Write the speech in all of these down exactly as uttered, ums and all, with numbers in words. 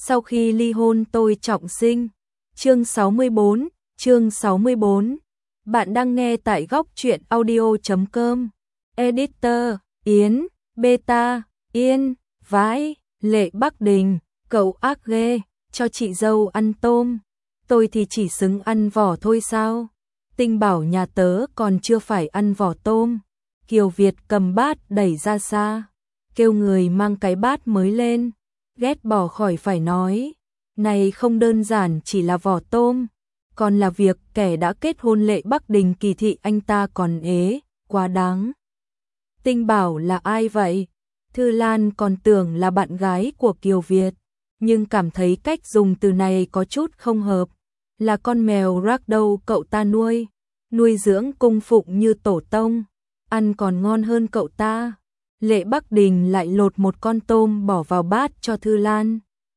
Sau khi ly hôn tôi trọng sinh. Chương sáu mươi bốn, chương sáu mươi bốn. Bạn đang nghe tại góc truyện audio chấm com. Editor, Yến, Beta, Yên, Vãi, Lệ Bắc Đình, cậu ác ghê, cho chị dâu ăn tôm. Tôi thì chỉ xứng ăn vỏ thôi sao? Tinh bảo nhà tớ còn chưa phải ăn vỏ tôm. Kiều Việt cầm bát đẩy ra xa, kêu người mang cái bát mới lên, ghét bỏ khỏi phải nói. Này không đơn giản chỉ là vỏ tôm, còn là việc kẻ đã kết hôn Lệ Bắc Đình kỳ thị anh ta còn ế, quá đáng. Tinh bảo là ai vậy? Thư Lan còn tưởng là bạn gái của Kiều Việt, nhưng cảm thấy cách dùng từ này có chút không hợp. Là con mèo ragdoll cậu ta nuôi, nuôi dưỡng cung phụng như tổ tông, ăn còn ngon hơn cậu ta. Lệ Bắc Đình lại lột một con tôm bỏ vào bát cho Thư Lan.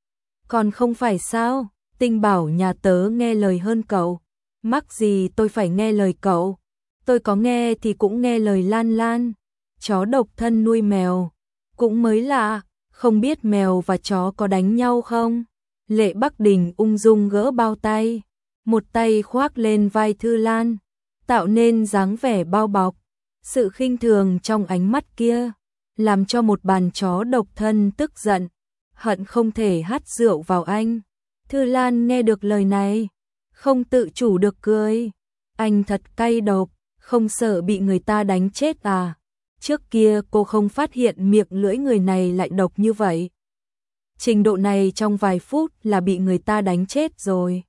Còn không phải sao? Tinh bảo nhà tớ nghe lời hơn cậu. Mắc gì tôi phải nghe lời cậu? Tôi có nghe thì cũng nghe lời Lan Lan. Chó độc thân nuôi mèo, cũng mới lạ, không biết mèo và chó có đánh nhau không? Lệ Bắc Đình ung dung gỡ bao tay, một tay khoác lên vai Thư Lan, tạo nên dáng vẻ bao bọc. Sự khinh thường trong ánh mắt kia làm cho một bàn chó độc thân tức giận, hận không thể hắt rượu vào anh. Thư Lan nghe được lời này, không tự chủ được cười. Anh thật cay độc, không sợ bị người ta đánh chết à? Trước kia cô không phát hiện miệng lưỡi người này lại độc như vậy. Trình độ này trong vài phút là bị người ta đánh chết rồi.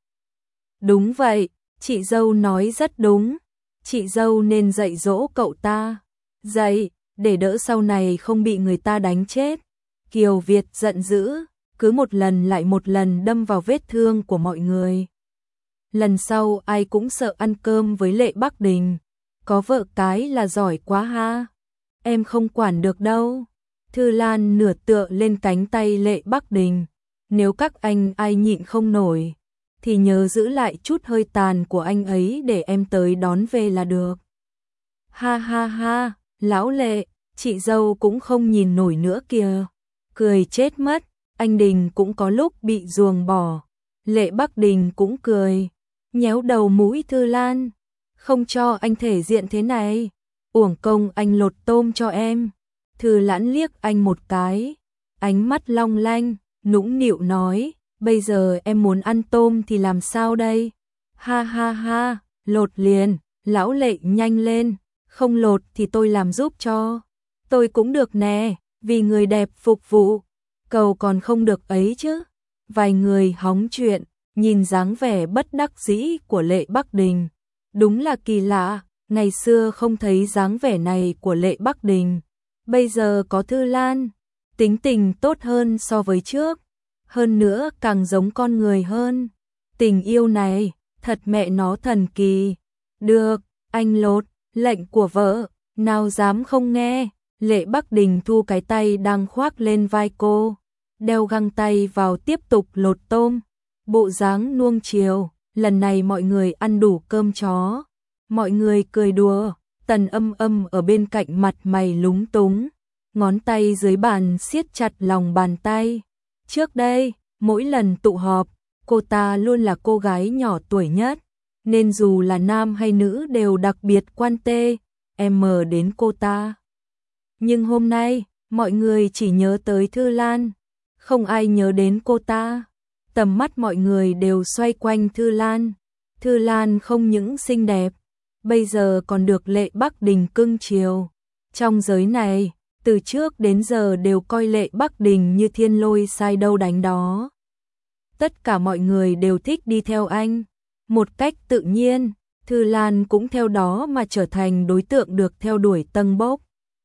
Đúng vậy, chị dâu nói rất đúng. Chị dâu nên dạy dỗ cậu ta. Dạy, để đỡ sau này không bị người ta đánh chết. Kiều Việt giận dữ, cứ một lần lại một lần đâm vào vết thương của mọi người. Lần sau ai cũng sợ ăn cơm với Lệ Bắc Đình. Có vợ cái là giỏi quá ha. Em không quản được đâu. Thư Lan nửa tựa lên cánh tay Lệ Bắc Đình. Nếu các anh ai nhịn không nổi, thì nhớ giữ lại chút hơi tàn của anh ấy để em tới đón về là được. Ha ha ha, lão Lệ, chị dâu cũng không nhìn nổi nữa kìa. Cười chết mất, anh Đình cũng có lúc bị ruồng bỏ. Lệ Bắc Đình cũng cười, nhéo đầu mũi Thư Lan. Không cho anh thể diện thế này, uổng công anh lột tôm cho em. Thư Lãn liếc anh một cái, ánh mắt long lanh, nũng nịu nói, bây giờ em muốn ăn tôm thì làm sao đây? Ha ha ha, lột liền, lão Lệ nhanh lên, không lột thì tôi làm giúp cho. Tôi cũng được nè, vì người đẹp phục vụ, cầu còn không được ấy chứ. Vài người hóng chuyện, nhìn dáng vẻ bất đắc dĩ của Lệ Bắc Đình. Đúng là kỳ lạ, ngày xưa không thấy dáng vẻ này của Lệ Bắc Đình. Bây giờ có Thư Lan, tính tình tốt hơn so với trước. Hơn nữa càng giống con người hơn. Tình yêu này, thật mẹ nó thần kỳ. Được, anh lột, lệnh của vợ, nào dám không nghe. Lệ Bắc Đình thu cái tay đang khoác lên vai cô, đeo găng tay vào tiếp tục lột tôm. Bộ dáng nuông chiều, lần này mọi người ăn đủ cơm chó. Mọi người cười đùa, Tần Âm Âm ở bên cạnh mặt mày lúng túng, ngón tay dưới bàn siết chặt lòng bàn tay. Trước đây, mỗi lần tụ họp, cô ta luôn là cô gái nhỏ tuổi nhất, nên dù là nam hay nữ đều đặc biệt quan tê, em mờ đến cô ta. Nhưng hôm nay, mọi người chỉ nhớ tới Thư Lan, không ai nhớ đến cô ta. Tầm mắt mọi người đều xoay quanh Thư Lan. Thư Lan không những xinh đẹp, bây giờ còn được Lệ Bắc Đình cưng chiều. Trong giới này, từ trước đến giờ đều coi Lệ Bắc Đình như thiên lôi sai đâu đánh đó. Tất cả mọi người đều thích đi theo anh. Một cách tự nhiên, Thư Lan cũng theo đó mà trở thành đối tượng được theo đuổi tâng bốc.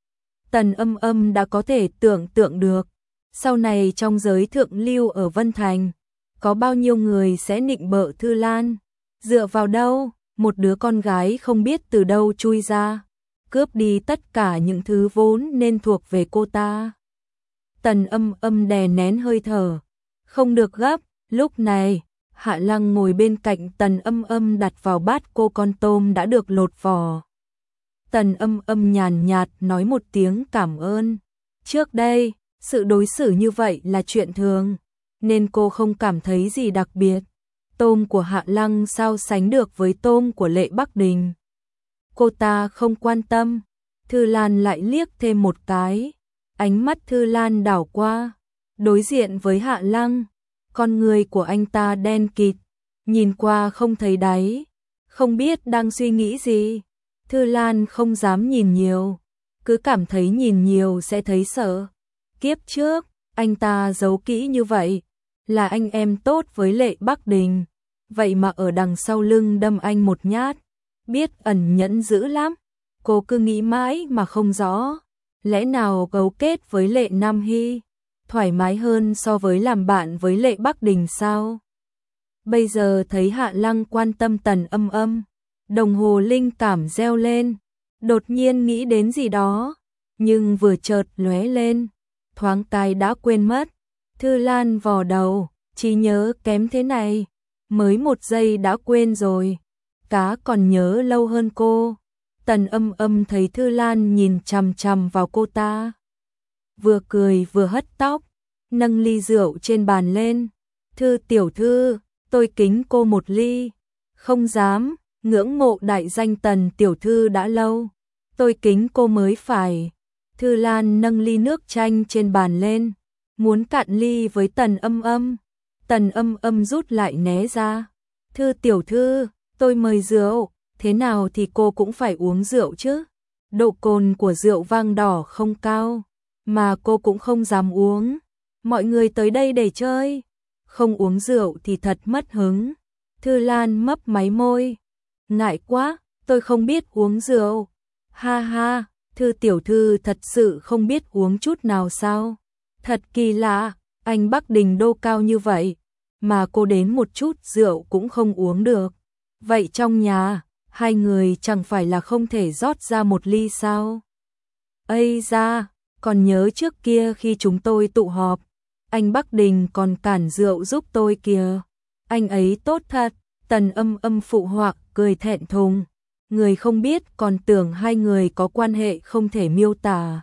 Tần Âm Âm đã có thể tưởng tượng được, sau này trong giới thượng lưu ở Vân Thành, có bao nhiêu người sẽ nịnh bợ Thư Lan. Dựa vào đâu, một đứa con gái không biết từ đâu chui ra, cướp đi tất cả những thứ vốn nên thuộc về cô ta. Tần Âm Âm đè nén hơi thở, không được gấp. Lúc này, Hạ Lăng ngồi bên cạnh Tần Âm Âm đặt vào bát cô con tôm đã được lột vỏ. Tần Âm Âm nhàn nhạt nói một tiếng cảm ơn. Trước đây, sự đối xử như vậy là chuyện thường. nên cô không cảm thấy gì đặc biệt. Tôm của Hạ Lăng sao sánh được với tôm của Lệ Bắc Đình. Cô ta không quan tâm. Thư Lan lại liếc thêm một cái. Ánh mắt Thư Lan đảo qua, đối diện với Hạ Lăng. Con người của anh ta đen kịt, nhìn qua không thấy đáy, không biết đang suy nghĩ gì. Thư Lan không dám nhìn nhiều, cứ cảm thấy nhìn nhiều sẽ thấy sợ. Kiếp trước, anh ta giấu kỹ như vậy, là anh em tốt với Lệ Bắc Đình, vậy mà ở đằng sau lưng đâm anh một nhát, biết ẩn nhẫn dữ lắm. Cô cứ nghĩ mãi mà không rõ, lẽ nào cấu kết với Lệ Nam Hy thoải mái hơn so với làm bạn với Lệ Bắc Đình sao? Bây giờ thấy Hạ Lăng quan tâm Tần Âm Âm, đồng hồ linh cảm reo lên, đột nhiên nghĩ đến gì đó, nhưng vừa chợt lóe lên, thoáng cái đã quên mất. Thư Lan vò đầu, trí nhớ kém thế này, mới một giây đã quên rồi, cá còn nhớ lâu hơn cô. Tần Âm Âm thấy Thư Lan nhìn chằm chằm vào cô ta, vừa cười vừa hất tóc, nâng ly rượu trên bàn lên. Thư tiểu thư, tôi kính cô một ly. Không dám, ngưỡng mộ đại danh Tần tiểu thư đã lâu, tôi kính cô mới phải. Thư Lan nâng ly nước chanh trên bàn lên, muốn cạn ly với Tần Âm Âm. Tần Âm Âm rút lại né ra. Thư tiểu thư, tôi mời rượu, thế nào thì cô cũng phải uống rượu chứ. Độ cồn của rượu vang đỏ không cao, mà cô cũng không dám uống. Mọi người tới đây để chơi, không uống rượu thì thật mất hứng. Thư Lan mấp máy môi, ngại quá, tôi không biết uống rượu. Ha ha, Thư tiểu thư thật sự không biết uống chút nào sao? Thật kỳ lạ, anh Bắc Đình đô cao như vậy, mà cô đến một chút rượu cũng không uống được. Vậy trong nhà, hai người chẳng phải là không thể rót ra một ly sao? Ây da, còn nhớ trước kia khi chúng tôi tụ họp, anh Bắc Đình còn cản rượu giúp tôi kìa. Anh ấy tốt thật. Tần Âm Âm phụ họa cười thẹn thùng. Người không biết còn tưởng hai người có quan hệ không thể miêu tả.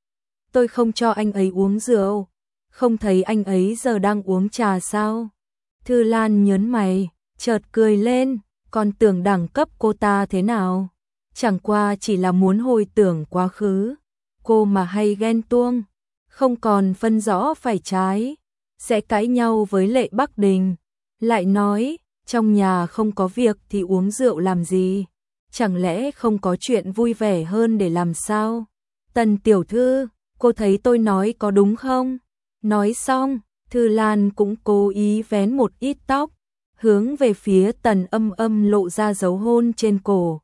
Tôi không cho anh ấy uống rượu, không thấy anh ấy giờ đang uống trà sao? Thư Lan nhớn mày, chợt cười lên, còn tưởng đẳng cấp cô ta thế nào? Chẳng qua chỉ là muốn hồi tưởng quá khứ. Cô mà hay ghen tuông, không còn phân rõ phải trái, sẽ cãi nhau với Lệ Bắc Đình. Lại nói, trong nhà không có việc thì uống rượu làm gì? Chẳng lẽ không có chuyện vui vẻ hơn để làm sao? Tần tiểu thư, cô thấy tôi nói có đúng không? Nói xong, Thư Lan cũng cố ý vén một ít tóc, hướng về phía Tần Âm Âm lộ ra dấu hôn trên cổ.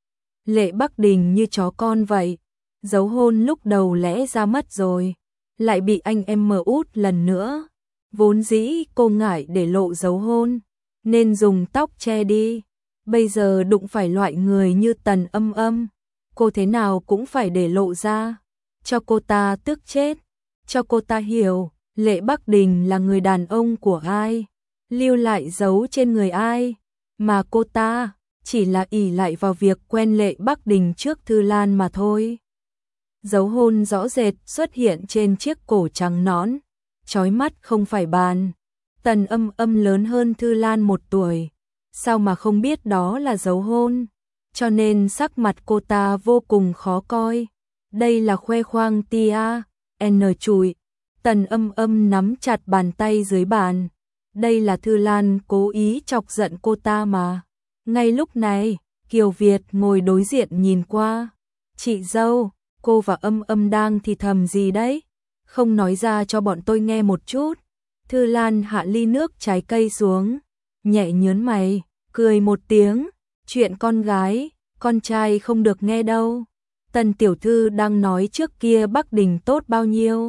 Lệ Bắc Đình như chó con vậy, dấu hôn lúc đầu lẽ ra mất rồi, lại bị anh em mờ út lần nữa. Vốn dĩ cô ngại để lộ dấu hôn, nên dùng tóc che đi. Bây giờ đụng phải loại người như Tần Âm Âm, cô thế nào cũng phải để lộ ra, cho cô ta tức chết, cho cô ta hiểu Lệ Bắc Đình là người đàn ông của ai, lưu lại dấu trên người ai, mà cô ta chỉ là ỷ lại vào việc quen Lệ Bắc Đình trước Thư Lan mà thôi. Dấu hôn rõ rệt xuất hiện trên chiếc cổ trắng nõn, chói mắt không phải bàn. Tần Âm Âm lớn hơn Thư Lan một tuổi, sao mà không biết đó là dấu hôn, cho nên sắc mặt cô ta vô cùng khó coi. Đây là khoe khoang tia, n chùi. Tần Âm Âm nắm chặt bàn tay dưới bàn. Đây là Thư Lan cố ý chọc giận cô ta mà. Ngay lúc này, Kiều Việt ngồi đối diện nhìn qua. Chị dâu, cô và Âm Âm đang thì thầm gì đấy? Không nói ra cho bọn tôi nghe một chút. Thư Lan hạ ly nước trái cây xuống, nhẹ nhớn mày, cười một tiếng. Chuyện con gái, con trai không được nghe đâu. Tần tiểu thư đang nói trước kia Bắc Đình tốt bao nhiêu.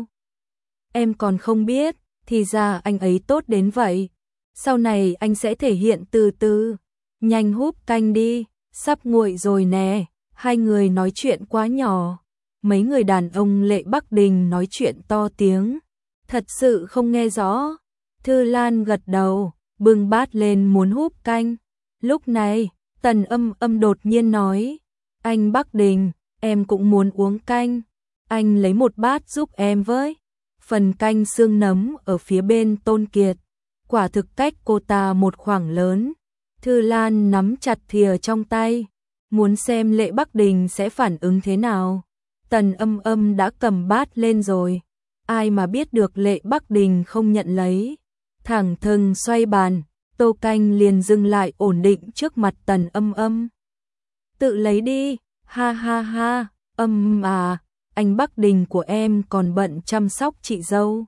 Em còn không biết, thì ra anh ấy tốt đến vậy. Sau này anh sẽ thể hiện từ từ. Nhanh húp canh đi, sắp nguội rồi nè. Hai người nói chuyện quá nhỏ. Mấy người đàn ông Lệ Bắc Đình nói chuyện to tiếng, thật sự không nghe rõ. Thư Lan gật đầu, bưng bát lên muốn húp canh. Lúc này, Tần Âm Âm đột nhiên nói, anh Bắc Đình, em cũng muốn uống canh. Anh lấy một bát giúp em với. Phần canh xương nấm ở phía bên Tôn Kiệt, quả thực cách cô ta một khoảng lớn. Thư Lan nắm chặt thìa trong tay, muốn xem Lệ Bắc Đình sẽ phản ứng thế nào. Tần Âm Âm đã cầm bát lên rồi, ai mà biết được Lệ Bắc Đình không nhận lấy. Thẳng thừng xoay bàn, tô canh liền dừng lại ổn định trước mặt Tần Âm Âm. Tự lấy đi, ha ha ha, Âm à, anh Bắc Đình của em còn bận chăm sóc chị dâu.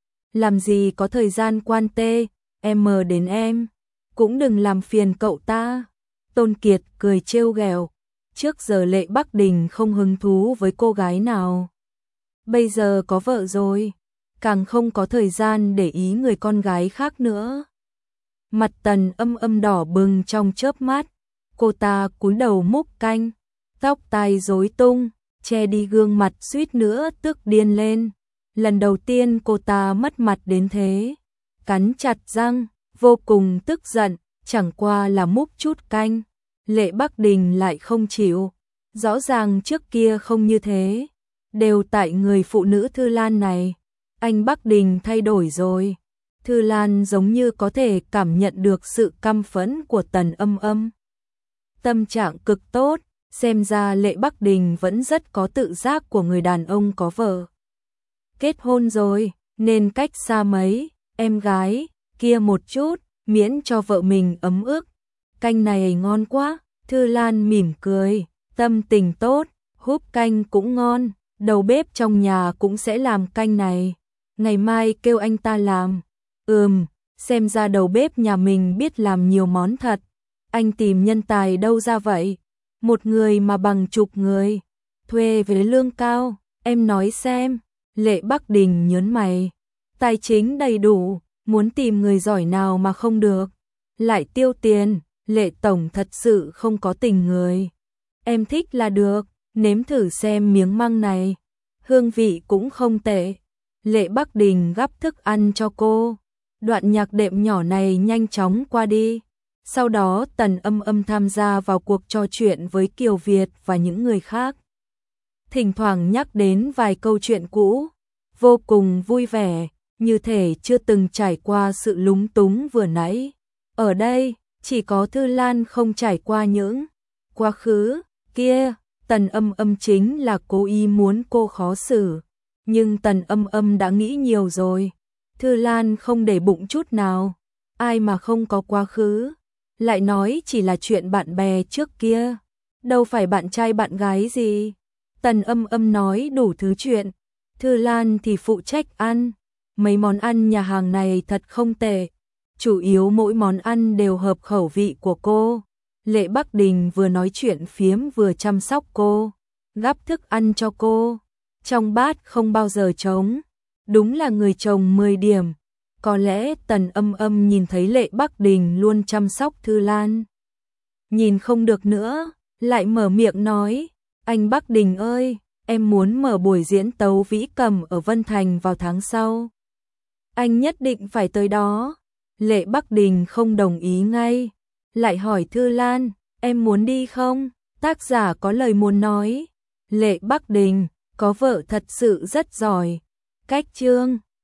Làm gì có thời gian quan tê, em mờ đến em, cũng đừng làm phiền cậu ta. Tôn Kiệt cười trêu ghẹo, trước giờ Lệ Bắc Đình không hứng thú với cô gái nào. Bây giờ có vợ rồi, càng không có thời gian để ý người con gái khác nữa. Mặt Tần Âm Âm đỏ bừng trong chớp mắt, cô ta cúi đầu múc canh, tóc tai rối tung, che đi gương mặt suýt nữa tức điên lên. Lần đầu tiên cô ta mất mặt đến thế, cắn chặt răng, vô cùng tức giận, chẳng qua là múc chút canh. Lệ Bắc Đình lại không chịu, rõ ràng trước kia không như thế, đều tại người phụ nữ Thư Lan này. Anh Bắc Đình thay đổi rồi. Thư Lan giống như có thể cảm nhận được sự căm phẫn của Tần Âm Âm. Tâm trạng cực tốt, xem ra Lệ Bắc Đình vẫn rất có tự giác của người đàn ông có vợ. Kết hôn rồi, nên cách xa mấy, em gái, kia một chút, miễn cho vợ mình ấm ức. Canh này ngon quá, Thư Lan mỉm cười, tâm tình tốt, húp canh cũng ngon, đầu bếp trong nhà cũng sẽ làm canh này. Ngày mai kêu anh ta làm. Ừm, xem ra đầu bếp nhà mình biết làm nhiều món thật. Anh tìm nhân tài đâu ra vậy? Một người mà bằng chục người, thuê với lương cao, em nói xem. Lệ Bắc Đình nhớn mày, tài chính đầy đủ, muốn tìm người giỏi nào mà không được. Lại tiêu tiền, Lệ Tổng thật sự không có tình người. Em thích là được, nếm thử xem miếng măng này, hương vị cũng không tệ. Lệ Bắc Đình gắp thức ăn cho cô. Đoạn nhạc đệm nhỏ này nhanh chóng qua đi. Sau đó Tần Âm Âm tham gia vào cuộc trò chuyện với Kiều Việt và những người khác. Thỉnh thoảng nhắc đến vài câu chuyện cũ, vô cùng vui vẻ, như thể chưa từng trải qua sự lúng túng vừa nãy. Ở đây, chỉ có Thư Lan không trải qua những quá khứ kia. Tần Âm Âm chính là cố ý muốn cô khó xử, nhưng Tần Âm Âm đã nghĩ nhiều rồi. Thư Lan không để bụng chút nào, ai mà không có quá khứ, lại nói chỉ là chuyện bạn bè trước kia, đâu phải bạn trai bạn gái gì. Tần Âm Âm nói đủ thứ chuyện, Thư Lan thì phụ trách ăn. Mấy món ăn nhà hàng này thật không tệ, chủ yếu mỗi món ăn đều hợp khẩu vị của cô. Lệ Bắc Đình vừa nói chuyện phiếm vừa chăm sóc cô, gắp thức ăn cho cô, trong bát không bao giờ trống. Đúng là người chồng mười điểm. Có lẽ Tần Âm Âm nhìn thấy Lệ Bắc Đình luôn chăm sóc Thư Lan, nhìn không được nữa, lại mở miệng nói, anh Bắc Đình ơi, em muốn mở buổi diễn tấu vĩ cầm ở Vân Thành vào tháng sau. Anh nhất định phải tới đó. Lệ Bắc Đình không đồng ý ngay, lại hỏi Thư Lan, em muốn đi không? Tác giả có lời muốn nói. Lệ Bắc Đình, có vợ thật sự rất giỏi. Cách chương